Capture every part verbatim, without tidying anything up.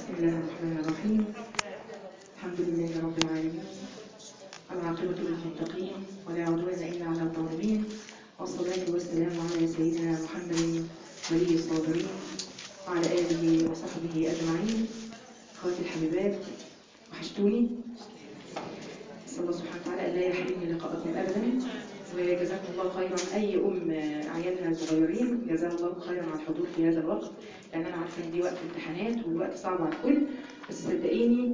بسم الله الرحمن الرحيم. الحمد لله رب العالمين، العاقبة للمتقين ولا عدوان إلا على الظالمين، والصلاة والسلام على سيدنا محمد ولي الصابرين وعلى آله وصحبه أجمعين. أخواتي الحبيبات، وحشتوني، أسأل الله سبحانه وتعالى أن لا يحرمني لقاءكم أبدا، وجزاكم الله خيرا. أي أم عيالها صغيرين جزاها الله خيرا على الحضور في هذا الوقت، لأن أنا عارفة إن دي وقت امتحانات والوقت صعب على الكل، بس صدقيني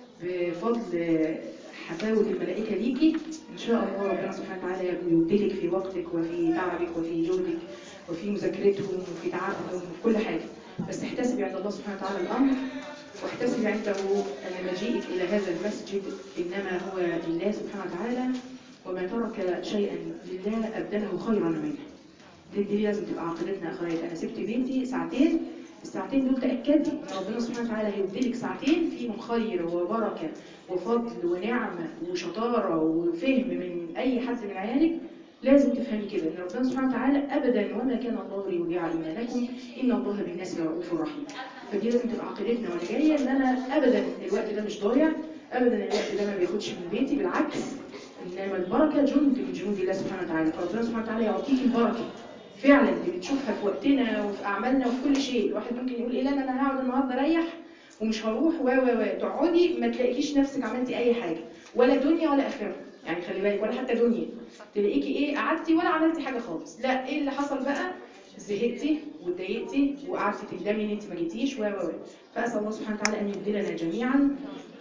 بفضل حفاوة الملائكة ليكي إن شاء الله ربنا سبحانه وتعالى يبدلك في وقتك وفي تعبك وفي جهدك وفي مذاكرتهم وفي تعبهم وفي كل حاجة. بس احتسبي عند الله سبحانه وتعالى الأمر، واحتسبي عنده أن مجيئك إلى هذا المسجد إنما هو لله سبحانه وتعالى، وما ترك شيئا لله أبدله خيرا منه. دي, دي لازم تبقى عقيدتنا يا أخوات. أنا سبت بيتي ساعتين، الساعتين دول تأكدي إن ربنا سبحانه وتعالى هيبدلك ساعتين فيهم خير وبركة وفضل ونعمة وشطارة وفهم من أي حد من عيالك. لازم تفهمي كده إن ربنا سبحانه وتعالى أبدا وما كان الله ليضيع إيمانكم إن الله بالناس رؤوف رحيم. فدي لازم تبقى عقيدتنا وانا جايه، ان انا ابدا الوقت ده مش ضايع، ابدا الوقت ده ما بياخدش من بيتي، بالعكس انما البركه جند من جنود الله سبحانه وتعالى. فربنا سبحانه وتعالى يعطيك البركه فعلا اللي بتشوفها في وقتنا وفي اعمالنا وفي كل شيء. الواحد ممكن يقول ايه، لا انا هقعد النهارده اريح ومش هروح و و و تقعدي ما تلاقيكيش نفسك عملتي اي حاجه، ولا دنيا ولا اخره، يعني خلي بالك، ولا حتى دنيا تلاقيكي ايه قعدتي ولا عملتي حاجه خالص. لا، ايه اللي حصل بقى؟ زهقتي واتضايقتي وقعدتي تندمي ان انت ما جيتيش و و فاسال الله سبحانه وتعالى ان يبدلنا جميعا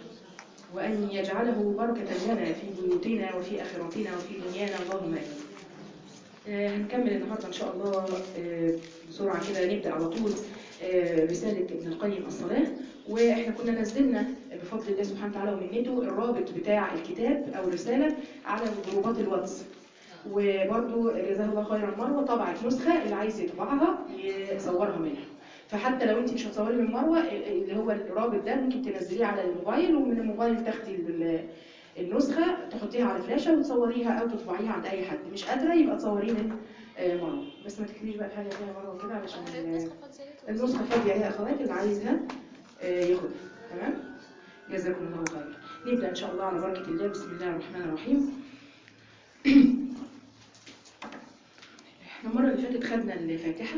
وان يجعله بركه لنا في بيوتنا وفي اخرتنا وفي دنيانا، اللهم امين. آه هنكمل النهارده ان شاء الله آه بسرعه كده، نبدا على طول آه رساله ابن القيم الصلاه. واحنا كنا نزلنا بفضل الله سبحانه وتعالى ومنته الرابط بتاع الكتاب او الرساله على جروبات الواتس، وبرضو جزاه الله خيرا مروه طبعت نسخه، اللي عايز يطبعها يصورها منها. فحتى لو انت مش هتصوري من مروه، اللي هو الرابط ده ممكن تنزليه على الموبايل، ومن الموبايل تاخدي النسخه تحطيها على فلاشه وتصوريها او تطبعيها عند اي حد. مش قادره يبقى تصوريه من مروه، بس ما تكتبيش بقى حاجه فيها مروه كده علشان النسخه فاضيه يا اخوات، اللي عايزها ياخدها. تمام، جزاكم الله خيرا. نبدا ان شاء الله على بركه الله. بسم الله الرحمن الرحيم. احنا المره اللي فاتت خدنا الفاتحه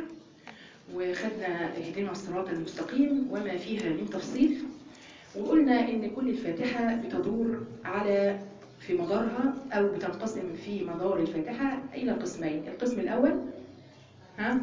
وخدنا اهدنا الصراط المستقيم وما فيها من تفصيل، وقلنا ان كل الفاتحه بتدور على في مدارها او بتنقسم في مدار الفاتحه الى قسمين. القسم الاول ها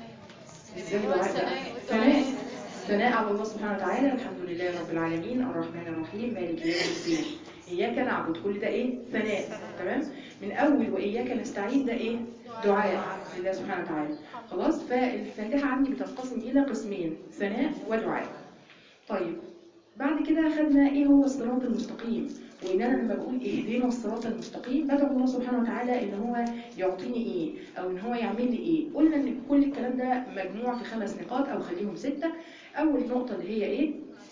ازاي ثناء ثناء على الله سبحانه وتعالى، الحمد لله رب العالمين الرحمن الرحيم مالك يوم الدين اياك نعبد، كل ده ايه؟ ثناء. تمام، من اول واياك نستعين ده ايه؟ دعاء لله سبحانه وتعالى. خلاص، فالفاتحه عندي بتنقسم الى قسمين، ثناء ودعاء. طيب بعد كده خدنا ايه هو الصراط المستقيم، وان انا لما بقول اهدنا الصراط المستقيم بدعو الله سبحانه وتعالى ان هو يعطيني ايه او ان هو يعمل لي ايه. قلنا ان كل الكلام ده مجموع في خمس نقاط او خليهم سته. اول نقطه اللي هي ايه؟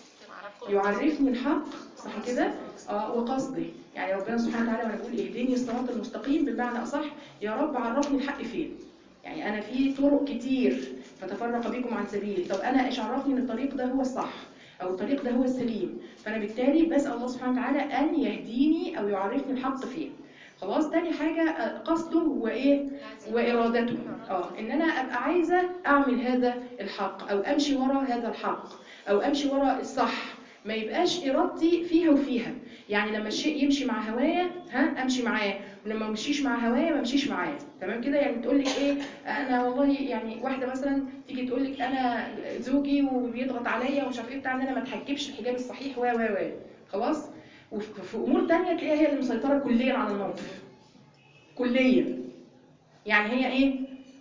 يعرفني الحق، صح كده؟ اه، وقصده. يعني ربنا سبحانه وتعالى وانا بقول اهدني الصراط المستقيم بمعنى اصح يا رب عرفني الحق فين. يعني انا في طرق كتير فتفرق بكم عن سبيلي، طب انا ايش عرفني ان الطريق ده هو الصح او الطريق ده هو السليم؟ فانا بالتالي بسال الله سبحانه وتعالى ان يهديني او يعرفني الحق فين. خلاص، تاني حاجه قصده وايه؟ وارادته. اه، ان انا ابقى عايزه اعمل هذا الحق او امشي ورا هذا الحق او امشي ورا الصح، ما يبقاش ارادتي فيها وفيها. يعني لما الشيء يمشي مع هوايا ها امشي معاه، ولما ما امشيش مع هوايا ما امشيش معاه. تمام كده؟ يعني تقول لك ايه، انا والله يعني واحده مثلا تيجي تقول لك انا زوجي وبيضغط عليا ومش عارف ايه بتاع ان انا ما اتحجبش الحجاب الصحيح و و و خلاص، وفي امور ثانيه تلاقيها هي اللي مسيطره كليا على الموقف كليا. يعني هي ايه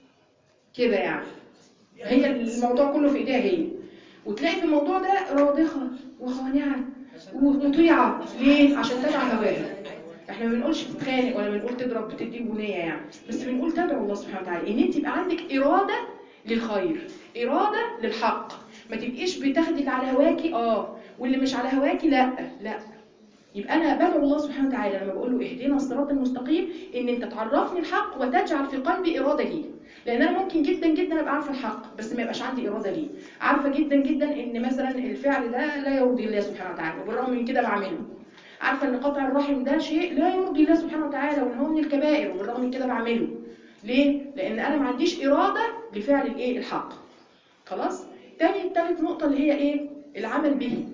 كده، يعني هي الموضوع كله في ايديها هي، وتلاقي في الموضوع ده راضخه وخانعه ومطيعه. ليه؟ عشان تدعى هواها. احنا ما بنقولش تتخانق ولا بنقول تضرب بتدي بنيه يعني، بس بنقول تدعو الله سبحانه وتعالى ان انت يبقى عندك اراده للخير، اراده للحق، ما تبقيش بتاخدك على هواكي اه واللي مش على هواكي لا لا. يبقى انا بدعو الله سبحانه وتعالى لما بقول له اهدنا الصراط المستقيم ان انت تعرفني الحق وتجعل في قلبي اراده ليه. لان انا ممكن جدا جدا ابقى عارفه الحق بس ما يبقاش عندي اراده ليه، عارفه جدا جدا ان مثلا الفعل ده لا يرضي الله سبحانه وتعالى وبالرغم من كده بعمله، عارفه ان قطع الرحم ده شيء لا يرضي الله سبحانه وتعالى وان هو من الكبائر وبالرغم من كده بعمله. ليه؟ لان انا ما عنديش اراده لفعل الايه الحق. خلاص؟ تاني ثالث نقطه اللي هي ايه؟ العمل به.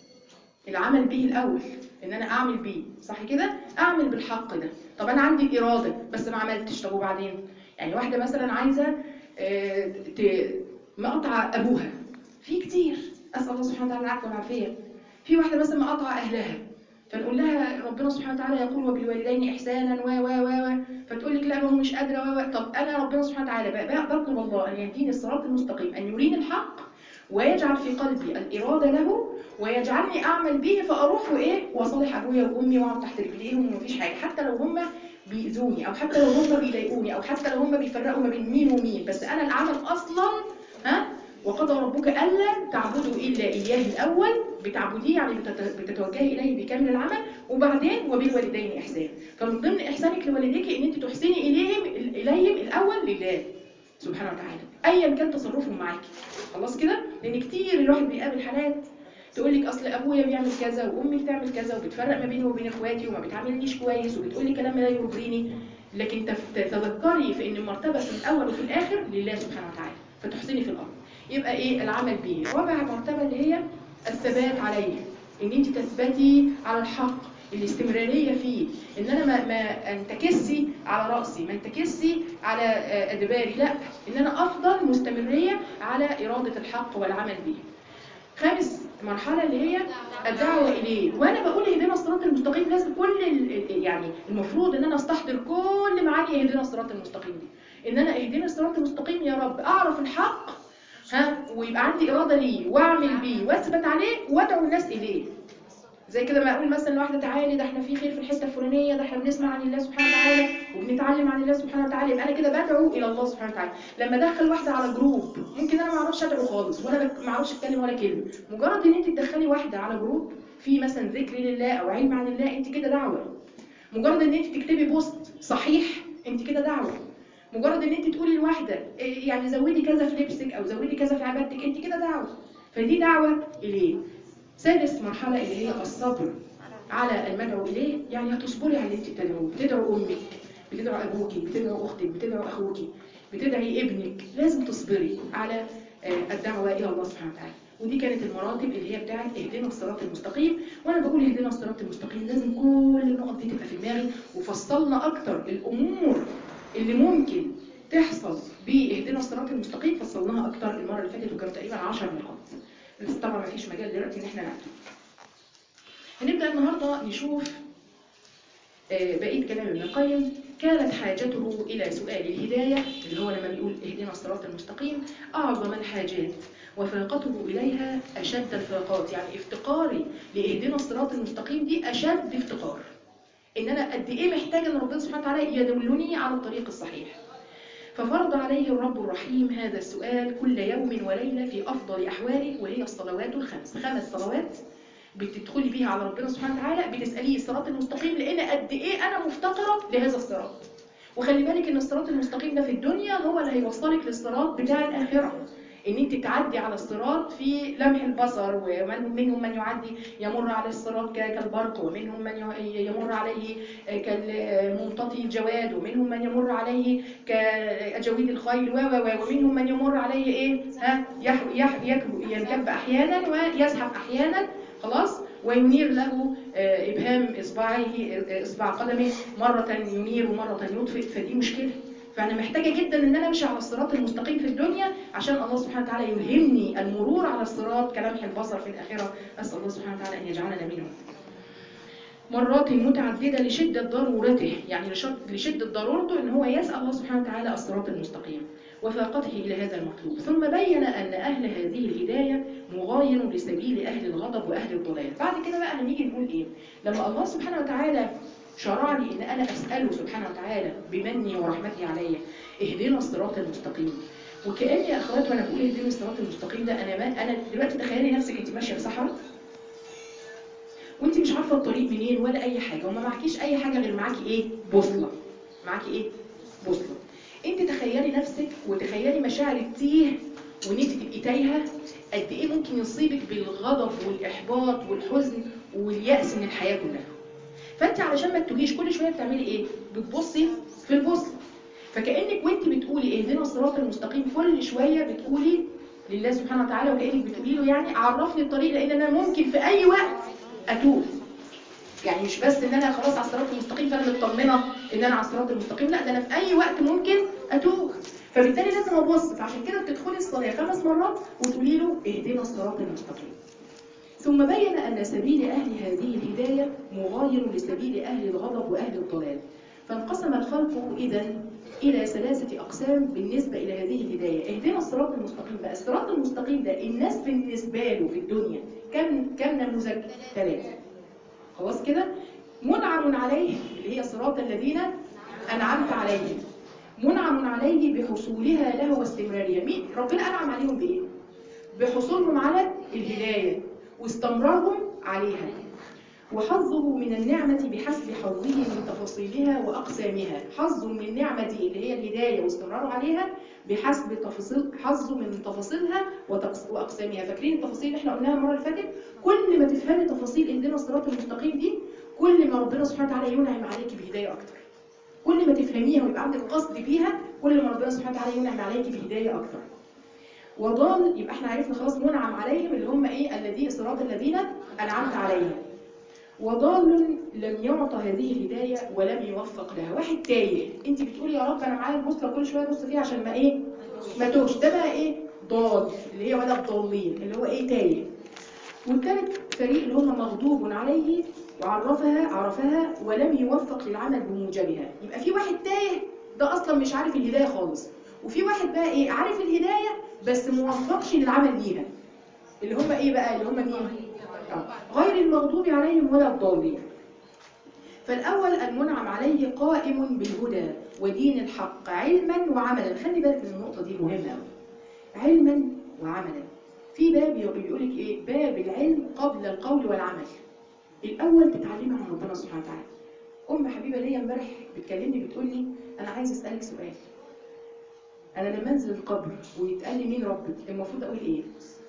العمل به الاول، ان انا اعمل بيه، صح كده؟ اعمل بالحق ده. طب انا عندي اراده بس ما عملتش، طب وبعدين؟ يعني واحده مثلا عايزه آه مقطع ابوها، في كتير، اسال الله سبحانه وتعالى العفو والعافيه. في واحده مثلا مقطع اهلها، فنقول لها ربنا سبحانه وتعالى يقول وبالوالدين احسانا و و و فتقول لك لا ما هو مش قادره و طب انا ربنا سبحانه وتعالى بقى بطلب الله ان يهديني الصراط المستقيم، ان يريني الحق ويجعل في قلبي الاراده له ويجعلني اعمل به، فاروح وايه واصالح ابويا وامي واقعد تحت رجليهم ومفيش حاجه، حتى لو هم بيأذوني او حتى لو هم بيضايقوني او حتى لو هم بيفرقوا ما بين مين ومين، بس انا العمل اصلا ها وقضى ربك الا تعبدوا الا اياه الاول، بتعبديه يعني بتتوجهي اليه بكامل العمل، وبعدين وبالوالدين احسان. فمن ضمن احسانك لوالديك ان انت تحسني اليهم اليهم الاول لله سبحانه وتعالى ايا كان تصرفهم معاكي. خلاص كده؟ لان كتير الواحد بيقابل حالات تقول لك اصل ابويا بيعمل كذا وامي بتعمل كذا وبتفرق ما بيني وبين اخواتي وما بتعاملنيش كويس وبتقول لي كلام لا يرضيني، لكن تتذكري في ان المرتبه في الاول وفي الاخر لله سبحانه وتعالى، فتحسني في الامر. يبقى ايه العمل به. رابع مرتبه اللي هي الثبات عليه، ان انت تثبتي على الحق، الاستمراريه فيه، ان انا ما, ما انتكسي على راسي، ما انتكسي على ادباري، لا، ان انا افضل مستمريه على اراده الحق والعمل به. خامس مرحله اللي هي الدعوه اليه. وانا بقول اهدنا الصراط المستقيم لازم كل يعني المفروض ان انا استحضر كل معاني اهدنا الصراط المستقيم دي، ان انا اهدنا الصراط المستقيم يا رب، اعرف الحق ها ويبقى عندي اراده ليه واعمل بيه واثبت عليه وادعو الناس اليه. زي كده ما اقول مثلا لواحده تعالي ده احنا في خير في الحته الفلانيه، ده احنا بنسمع عن الله سبحانه وتعالى وبنتعلم عن الله سبحانه وتعالى، يبقى انا كده بدعو الى الله سبحانه وتعالى. لما ادخل واحده على جروب ممكن انا ما اعرفش ادعو خالص ولا ما اعرفش اتكلم ولا كلمه، مجرد ان انت تدخلي واحده على جروب في مثلا ذكر لله او علم عن الله انت كده دعوه. مجرد ان انت تكتبي بوست صحيح انت كده دعوه. مجرد ان انت تقولي لواحده يعني زودي كذا في لبسك او زودي كذا في عبادتك انت كده دعوه. فدي دعوه اليه. سادس مرحله اللي هي الصبر على المدعو اليه، يعني هتصبري على اللي انت بتدعوه. بتدعو امك، بتدعو ابوكي، بتدعو اختك، بتدعو اخوكي، بتدعي ابنك، لازم تصبري على الدعوه الى الله سبحانه وتعالى. ودي كانت المراتب اللي هي بتاعت اهدنا الصراط المستقيم. وانا بقول اهدنا الصراط المستقيم لازم كل النقط دي تبقى في دماغي، وفصلنا اكتر الامور اللي ممكن تحصل باهدنا الصراط المستقيم، فصلناها اكتر المره اللي فاتت وكانت تقريبا عشر نقاط، بس طبعا ما فيش مجال دلوقتي ان احنا نكتب. هنبدا النهارده نشوف بقيه كلام ابن القيم. كانت حاجته الى سؤال الهدايه اللي هو لما بيقول اهدنا الصراط المستقيم اعظم الحاجات، وفاقته اليها اشد الفاقات، يعني افتقاري لاهدنا الصراط المستقيم دي اشد افتقار، ان انا قد ايه محتاجه ان ربنا سبحانه وتعالى يدلني على الطريق الصحيح. ففرض عليه الرب الرحيم هذا السؤال كل يوم وليله في افضل احواله، وهي الصلوات الخمس. خمس صلوات بتدخلي بيها على ربنا سبحانه وتعالى بتساليه الصراط المستقيم، لان قد ايه انا مفتقره لهذا الصراط. وخلي بالك ان الصراط المستقيم ده في الدنيا هو اللي هيوصلك للصراط بتاع الاخره، ان انت تعدي على الصراط في لمح البصر. ومنهم من يعدي يمر على الصراط كالبرق، ومنهم من يمر عليه كالممتطي الجواد، ومنهم من يمر عليه كأجاويد الخيل، ومنهم من يمر عليه ايه ها ينكب احيانا ويزحف احيانا، خلاص، وينير له ابهام اصبعه اصبع قدمه مره ينير ومره يطفئ. فدي مشكله. فأنا محتاجة جدا إن أنا أمشي على الصراط المستقيم في الدنيا عشان الله سبحانه وتعالى يلهمني المرور على الصراط كلمح البصر في الآخرة. أسأل الله سبحانه وتعالى أن يجعلنا منهم. مرات متعددة لشدة ضرورته، يعني لشدة ضرورته إن هو يسأل الله سبحانه وتعالى الصراط المستقيم وفاقته إلى هذا المطلوب. ثم بين أن أهل هذه الهداية مغاين لسبيل أهل الغضب وأهل الضلال. بعد كده بقى هنيجي نقول إيه؟ لما الله سبحانه وتعالى شرع لي ان انا اساله سبحانه وتعالى بمنه ورحمته عليا اهدنا الصراط المستقيم، وكاني يا اخوات وانا بقول اهدنا الصراط المستقيم ده انا ما انا دلوقتي تخيلي نفسك انت ماشيه في صحراء وانت مش عارفه الطريق منين ولا اي حاجه، وما معكيش اي حاجه غير معاكي ايه؟ بوصله. معاكي ايه؟ بوصله. انت تخيلي نفسك وتخيلي مشاعر التيه وان انت تبقي تايهه قد ايه ممكن يصيبك بالغضب والاحباط والحزن واليأس من الحياه كلها. فانت علشان ما تتوهيش كل شويه بتعملي ايه؟ بتبصي في البوصله. فكانك وانت بتقولي اهدنا الصراط المستقيم كل شويه بتقولي لله سبحانه وتعالى، وكانك بتقولي له يعني عرفني الطريق، لان انا ممكن في اي وقت اتوه. يعني مش بس ان انا خلاص على الصراط المستقيم فانا مطمنه ان انا على الصراط المستقيم، لا ده انا في اي وقت ممكن اتوه. فبالتالي لازم ابص. فعشان كده بتدخلي الصلاه خمس مرات وتقولي له اهدنا الصراط المستقيم. ثم بين ان سبيل اهل هذه الهدايه مغاير لسبيل اهل الغضب واهل الضلال. فانقسم الخلق اذا الى ثلاثه اقسام بالنسبه الى هذه الهدايه. اهدنا الصراط المستقيم بقى، الصراط المستقيم ده الناس بالنسبه له في الدنيا كم كم نموذج؟ ثلاثه. خلاص كده؟ منعم عليه اللي هي صراط الذين انعمت عليهم، منعم عليه بحصولها له واستمرارها. مين ربنا انعم عليهم بايه؟ بحصولهم على الهدايه واستمرارهم عليها، وحظه من النعمة بحسب حظه من تفاصيلها وأقسامها. حظه من النعمة دي اللي هي الهداية واستمراره عليها بحسب تفاصيل حظه من تفاصيلها وأقسامها. فاكرين التفاصيل اللي احنا قلناها المرة اللي فاتت؟ كل ما تفهمي تفاصيل اهدنا الصراط المستقيم دي كل ما ربنا سبحانه وتعالى ينعم عليك بهداية أكتر. كل ما تفهميها ويبقى عندك قصد بيها كل ما ربنا سبحانه وتعالى ينعم عليك بهداية أكتر. وضال يبقى احنا عرفنا خلاص منعم عليهم اللي هم ايه؟ الذين صراط الذين أنعمت عليهم. وضال لم يعطى هذه الهداية ولم يوفق لها. واحد تايه، انت بتقولي يا رب انا معايا البوصله كل شويه ابص فيها عشان ما ايه؟ ما توش. ده بقى ايه؟ ضال، اللي هي ولا الضالين، اللي هو ايه؟ تايه. والثالث فريق اللي هم مغضوب عليه وعرفها عرفها ولم يوفق للعمل بموجبها. يبقى في واحد تايه ده اصلا مش عارف الهدايه خالص، وفي واحد بقى ايه؟ عارف الهدايه بس موفقش للعمل ليها. اللي هم ايه بقى؟ اللي هم مين؟ غير المغضوب عليهم ولا الضالين. فالأول المنعم عليه قائم بالهدى ودين الحق علما وعملا. خلي بالك من النقطة دي مهمة قوي. علما وعملا. في باب بيقول لك ايه؟ باب العلم قبل القول والعمل. الأول تتعلمي عن ربنا سبحانه وتعالى. أم حبيبة ليا امبارح بتكلمني بتقول لي أنا عايز أسألك سؤال. أنا لما أنزل القبر ويتقال لي مين ربك المفروض أقول إيه؟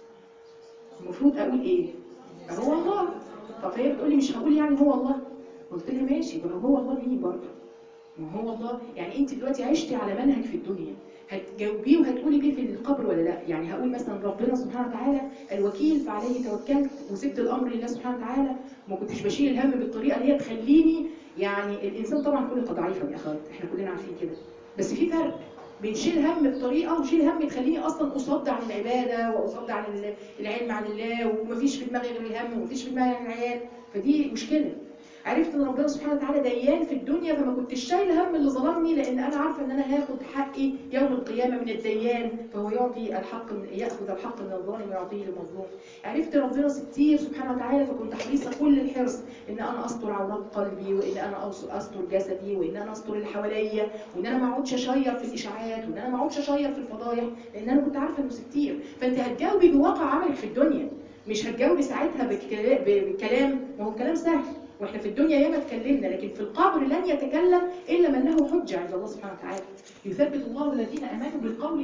المفروض أقول إيه؟ هو الله. طب هي بتقول لي مش هقول يعني هو الله. قلت لها ماشي، بقى هو الله مين برضه؟ ما هو الله يعني انت دلوقتي عشتي على منهج في الدنيا هتجاوبيه وهتقولي بيه في القبر ولا لا؟ يعني هقول مثلا ربنا سبحانه وتعالى الوكيل فعليه توكلت وسبت الامر لله سبحانه وتعالى وما كنتش بشيل الهم بالطريقه اللي هي تخليني. يعني الانسان طبعا كل ضعيفه يا اخوات، احنا كلنا عارفين كده، بس في فرق بين شيل هم بطريقه وشيل هم تخليني اصلا اصد عن العباده واصد عن العلم عن الله ومفيش في دماغي غير الهم ومفيش في دماغي غير العيال. فدي مشكله. عرفت ان ربنا سبحانه وتعالى ديان في الدنيا فما كنتش شايله هم اللي ظلمني، لان انا عارفه ان انا هاخد حقي يوم القيامه من الديان، فهو يعطي الحق من ياخذ الحق من الظالم ويعطيه للمظلوم. عرفت ربنا ستير سبحانه وتعالى فكنت حريصه كل الحرص ان انا استر عورات قلبي وان انا استر جسدي وان انا استر اللي حواليا وان انا ما اقعدش اشير في الاشاعات وان انا ما اقعدش اشير في الفضايح، لان انا كنت عارفه انه ستير. فانت هتجاوبي بواقع عملك في الدنيا، مش هتجاوبي ساعتها بالكلام. ما هو الكلام سهل واحنا في الدنيا ياما اتكلمنا، لكن في القبر لن يتكلم الا من له حجه عند الله سبحانه وتعالى. يثبت الله الذين امنوا بالقول